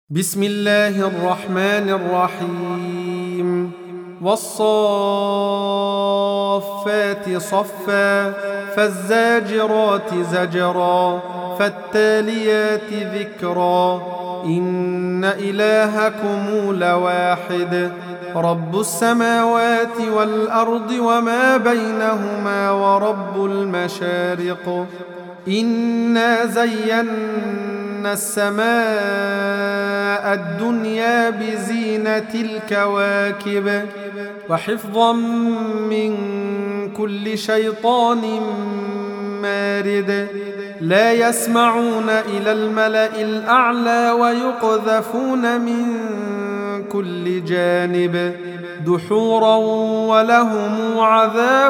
بسم الله الرحمن الرحيم والصافات صفا فالزاجرات زجرا فالتاليات ذكرا إن إلهكم لواحد رب السماوات والأرض وما بينهما ورب المشارق إنا زينا السماء الدنيا بزينة الكواكب وحفظا من كل شيطان مارد لا يسمعون إلى الملأ الأعلى ويقذفون من كل جانب دحورا ولهم عذاب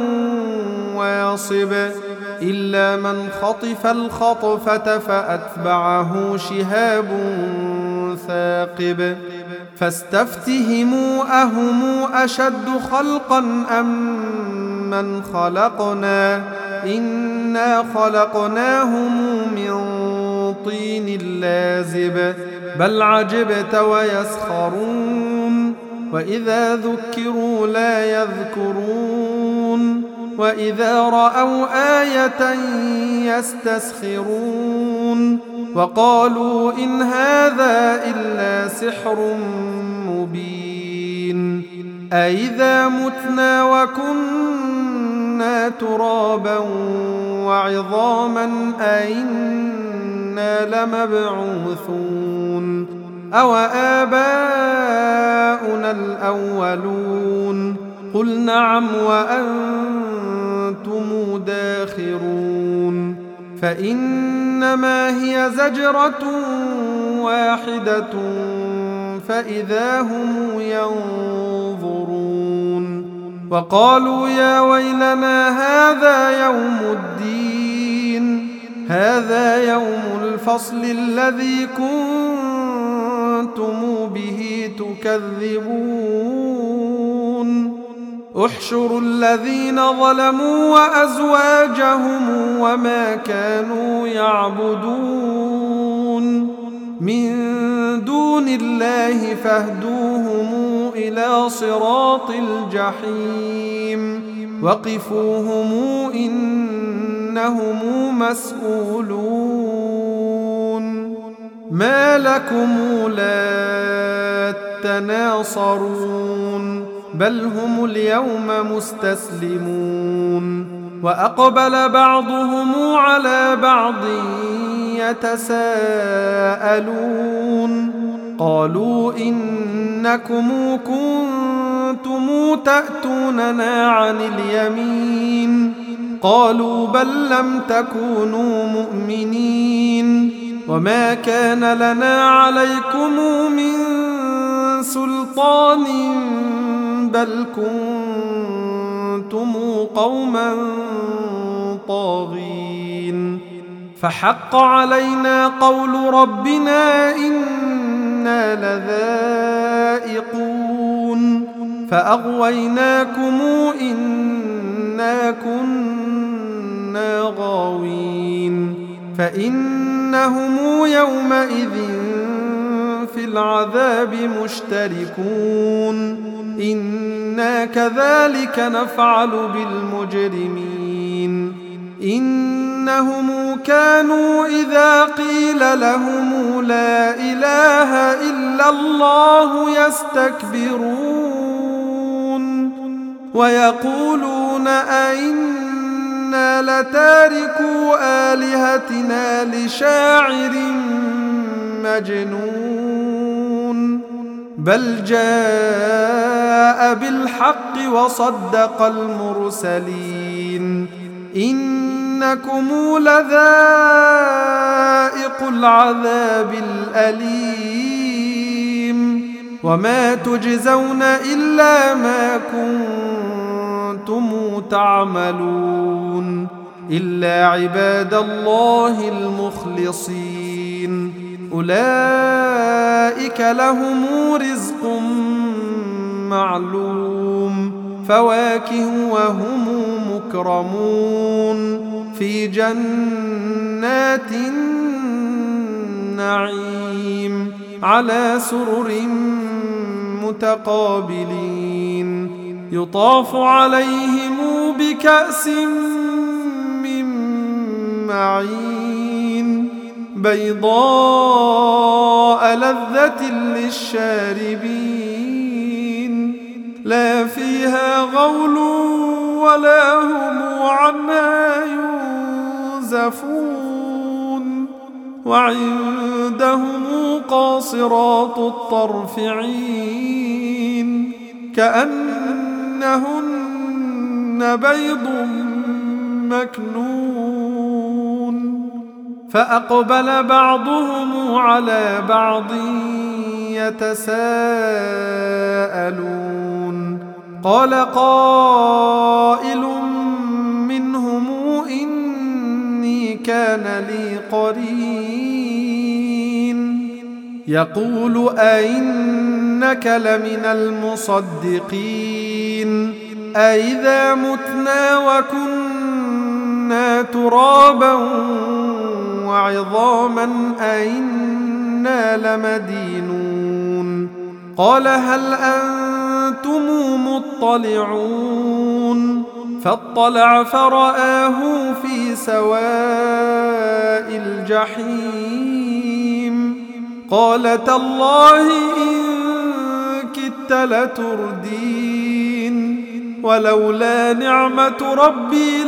واصب إلا من خطف الخطفة فأتبعه شهاب ثاقب فاستفتهموا أهم أشد خلقا أم من خلقنا إنا خلقناهم من طين لازب بل عجبت ويسخرون وإذا ذكروا لا يذكرون وإذا رأوا آية يستسخرون وقالوا إن هذا إلا سحر مبين أإذا متنا وكنا ترابا وعظاما أإنا لمبعوثون أو آباؤنا الأولون قل نعم وأنتم داخرون فإنما هي زجرة واحدة فإذا هم ينظرون وقالوا يا ويلنا هذا يوم الدين هذا يوم الفصل الذي كنتم به تكذبون احشروا الذين ظلموا وأزواجهم وما كانوا يعبدون من دون الله فاهدوهم إلى صراط الجحيم وقفوهم إنهم مسؤولون ما لكم لا تناصرون بل هم اليوم مستسلمون وأقبل بعضهم على بعض يتساءلون قالوا إنكم كنتم تأتوننا عن اليمين قالوا بل لم تكونوا مؤمنين وما كان لنا عليكم من سلطان بل كنتم قوما طاغين فحق علينا قول ربنا إنا لذائقون فأغويناكم إنا كنا غاوين فإنهم يومئذ في العذاب مشتركون إنا كذلك نفعل بالمجرمين إنهم كانوا إذا قيل لهم لا إله إلا الله يستكبرون ويقولون أئنا لتاركو آلهتنا لشاعر مجنون بل جاء بالحق وصدق المرسلين إنكم لذائق العذاب الأليم وما تجزون إلا ما كنتم تعملون إلا عباد الله المخلصين أولئك لهم رزق معلوم فواكه وهم مكرمون في جنات النعيم على سرر متقابلين يطاف عليهم بكأس من معين بيضاء لذة للشاربين لا فيها غول ولا هم عنها ينزفون وعندهم قاصرات الطرف عين كأنهن بيض مكنون فأقبل بعضهم على بعض يتساءلون قال قائل منهم إني كان لي قرين يقول أئنك لمن المصدقين أئذا متنا وكنا ترابا وعظاما أئنا لمدينون قال هل أنتم مطلعون فاطلع فرآه في سواء الجحيم قال تالله إن كدت لتردين ولولا نعمة ربي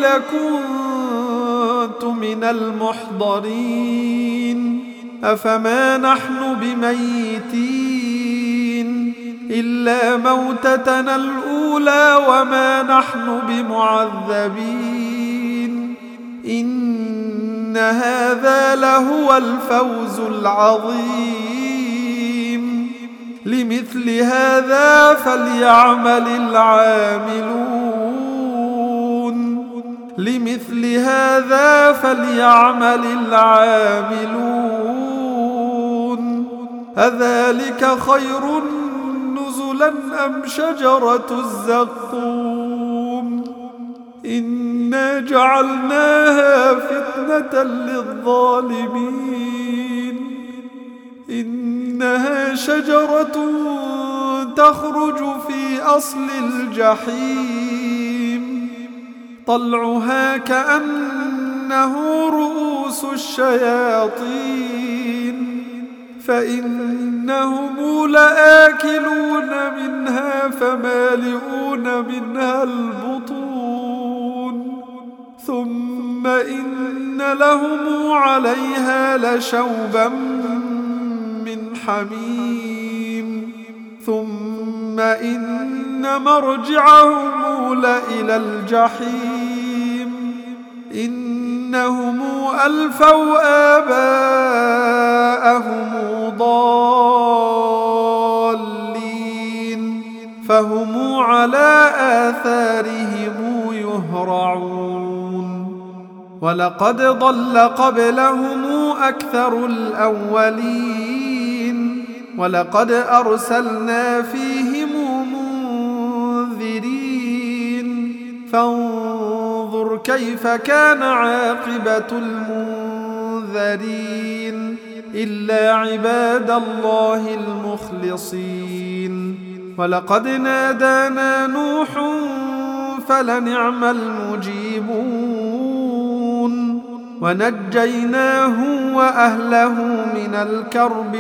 لكنت من المحضرين أفما نحن بميتين إلا موتتنا الأولى وما نحن بمعذبين إن هذا لهو الفوز العظيم لمثل هذا فليعمل العاملون أذلك خير نزلا أم شجرة الزقوم إنا جعلناها فتنة للظالمين إنها شجرة تخرج في أصل الجحيم طلعها كأنه رؤوس الشياطين فإنهم لآكلون منها فمالئون منها البطون ثم إن لهم عليها لشوبا من حميم ثم إن مرجعهم لإلى الجحيم إنهم ألفوا آباءهم ضالين فهم على آثارهم يهرعون ولقد ضل قبلهم أكثر الأولين ولقد أرسلنا فيهم منذرين فانظر كيف كان عاقبة المنذرين إلا عباد الله المخلصين ولقد نادانا نوح فلنعم المجيبون ونجيناه وأهله من الكرب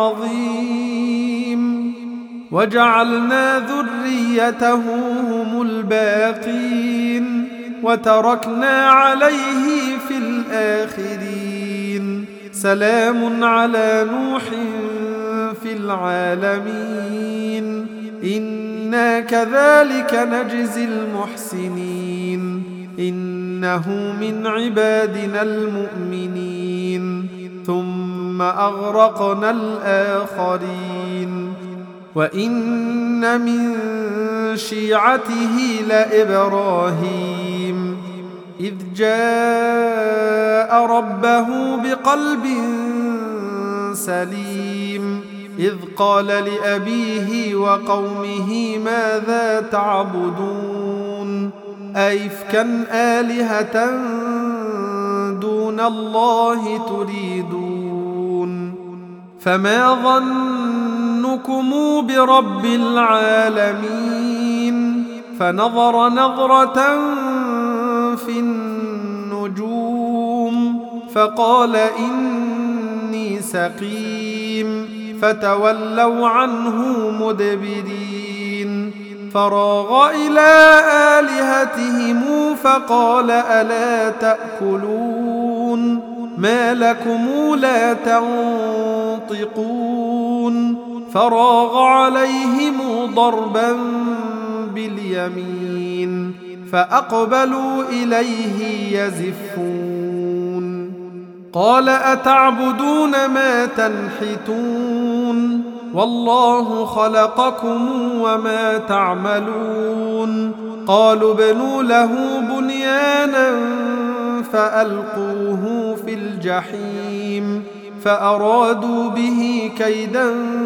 العظيم وجعلنا ذريته هم الباقين وتركنا عليه في الآخرين سلام على نوح في العالمين إنا كذلك نجزي المحسنين إنه من عبادنا المؤمنين ثم أغرقنا الآخرين وإن من شيعته لإبراهيم إذ جاء ربه بقلب سليم إذ قال لأبيه وقومه ماذا تعبدون أئفكا آلهة دون الله تريدون فما ظنكم برب العالمين؟ فنظر نظرة في النجوم فقال إني سقيم، فتولوا عنه مدبرين. فراغ إلى آلهتهم فقال ألا تأكلون؟ ما لكم لا تنطقون؟ فراغ عليهم ضربا باليمين فأقبلوا إليه يزفون. قال أتعبدون ما تنحتون؟ والله خلقكم وما تعملون. قالوا ابنوا له بنيانا فألقوه في الجحيم، فأرادوا به كيدا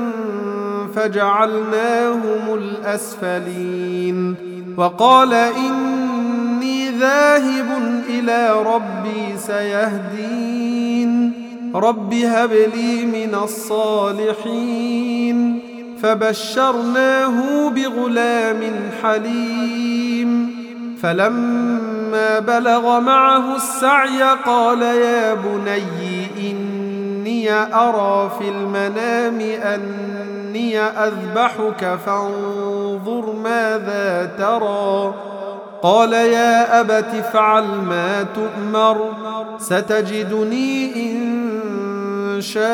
فجعلناهم الأسفلين. وقال إني ذاهب إلى ربي سيهدين. رب هب لي من الصالحين. فبشرناه بغلام حليم. فلما بلغ معه السعي قال يا بني إني أرى في المنام أني أذبحك فانظر ماذا ترى. قال يا أبت افعل ما تؤمر، ستجدني إن شاء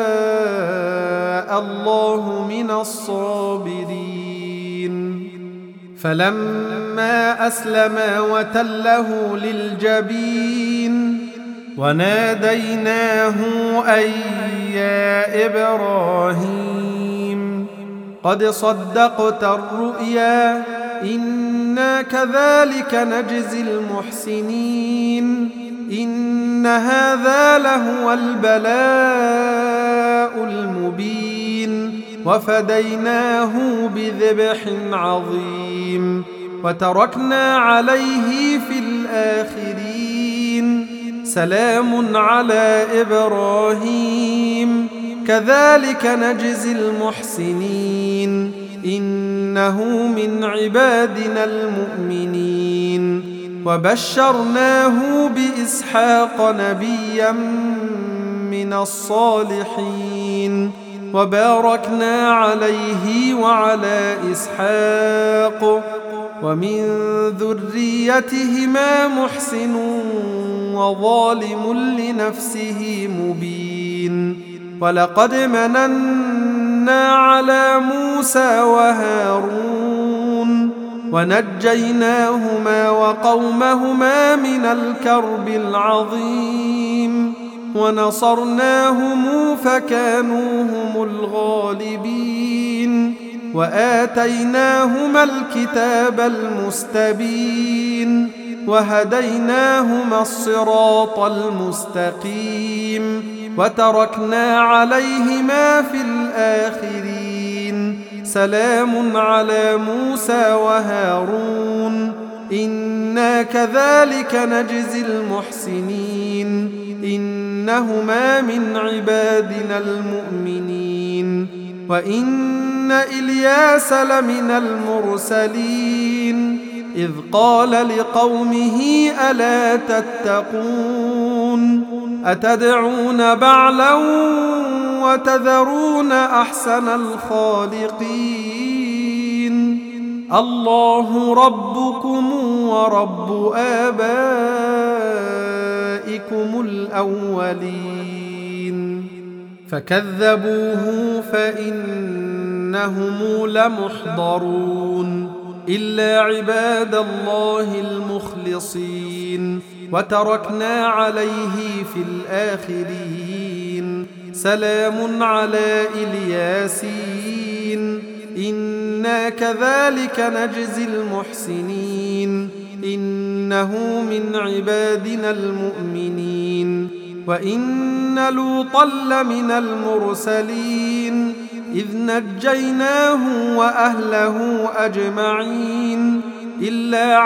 الله من الصابرين. فلما أسلما وتله للجبين وناديناه أي يا إبراهيم قد صدقت الرؤيا إنا كذلك نجزي المحسنين. إن هذا لهو البلاء المبين. وفديناه بذبح عظيم وتركنا عليه في الآخرين. سلام على إبراهيم كذلك نجزي المحسنين. إنه من عبادنا المؤمنين. وبشرناه بإسحاق نبيا من الصالحين. وباركنا عليه وعلى إسحاق ومن ذريتهما محسن وظالم لنفسه مبين. ولقد مننا على موسى وهارون ونجيناهما وقومهما من الكرب العظيم. ونصرناهم فكانوا هم الغالبين. وآتيناهما الكتاب المستبين وهديناهما الصراط المستقيم. وتركنا عليهما في الآخرين. سلام على موسى وهارون إنا كذلك نجزي المحسنين. إنهما من عبادنا المؤمنين. وإن إلياس لمن المرسلين إذ قال لقومه ألا تتقون؟ أتدعون بعلا وتذرون أحسن الخالقين. الله ربكم ورب آبائكم الأولين. فكذبوه فإنهم لمحضرون إلا عباد الله المخلصين. وتركنا عليه في الآخرين. سلام على إلياسين إنا كذلك نجزي المحسنين. إنه من عبادنا المؤمنين. وإن لوطا لمن المرسلين إذ نجيناه وأهله أجمعين إلا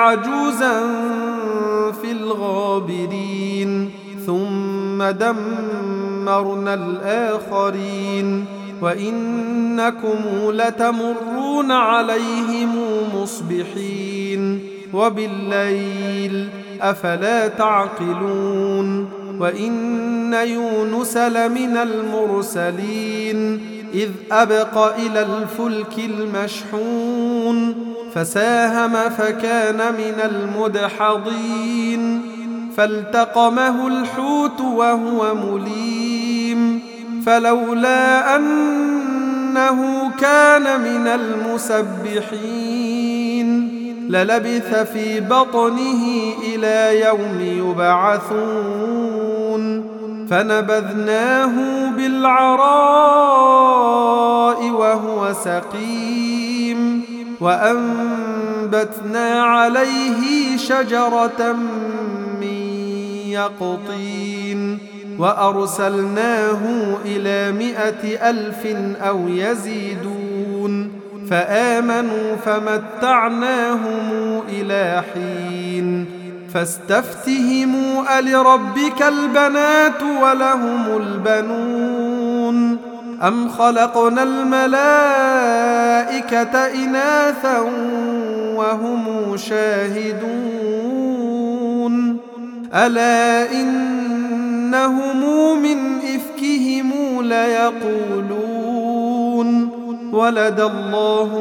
عجوزا في الغابرين. ثم دمرنا ودمرنا الآخرين وإنكم لتمرون عليهم مصبحين وبالليل أفلا تعقلون وإن يونس لمن المرسلين إذ أبق إلى الفلك المشحون فساهم فكان من المدحضين فالتقمه الحوت وهو مليم فلولا أنه كان من المسبحين للبث في بطنه إلى يوم يبعثون فنبذناه بالعراء وهو سقيم وأنبتنا عليه شجرة من يقطين وأرسلناه إلى 100,000 أو يزيدون فآمنوا فمتعناهم إلى حين فاستفتهموا ألربك البنات ولهم البنون أم خلقنا الملائكة إناثا وهم شاهدون ألا إنهم من إفكهم ليقولون ولد الله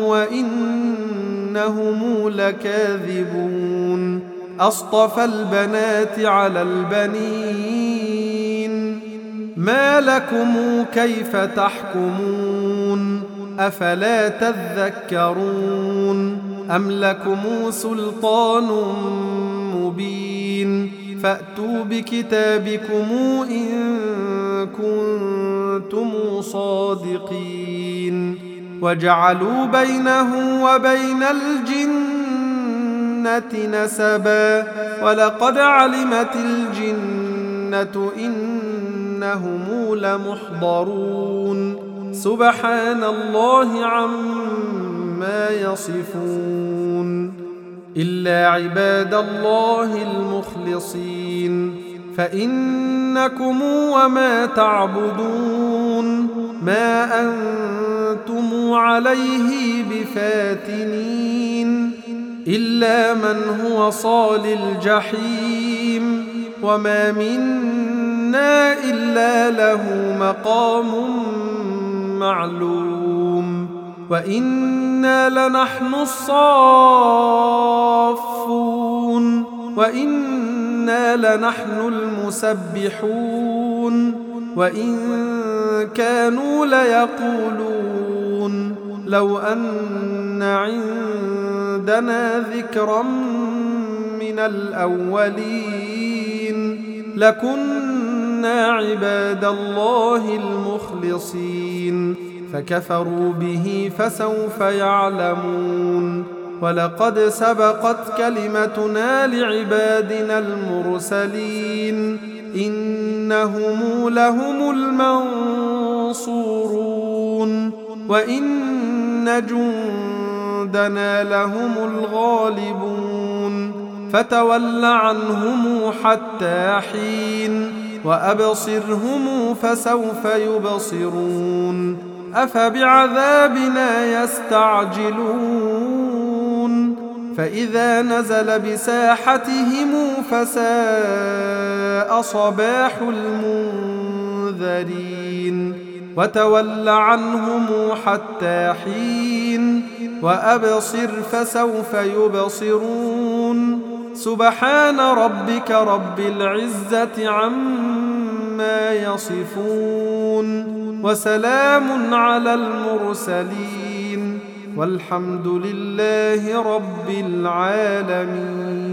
وإنهم لكاذبون أصطفى البنات على البنين ما لكم كيف تحكمون أفلا تذكرون أم لكم سلطان مبين فأتوا بكتابكم إن كنتم صادقين وجعلوا بينه وبين الجنة نسبا ولقد علمت الجنة إنهم لمحضرون سبحان الله عما يصفون إلا عباد الله المخلصين فإنكم وما تعبدون ما أنتم عليه بفاتنين إلا من هو صال الجحيم وما منا إلا له مقام معلوم وإنا لنحن الصافون وإنا لنحن المسبحون وإن كانوا ليقولون لو أن عندنا ذكرا من الأولين لكنا عباد الله المخلصين فكفروا به فسوف يعلمون ولقد سبقت كلمتنا لعبادنا المرسلين إنهم لهم المنصورون وإن جندنا لهم الغالبون فتول عنهم حتى حين وأبصرهم فسوف يبصرون أفبعذابنا يستعجلون فإذا نزل بساحتهم فساء صباح المنذرين وتول عنهم حتى حين وأبصر فسوف يبصرون سبحان ربك رب العزة عما يصفون وسلام على المرسلين والحمد لله رب العالمين.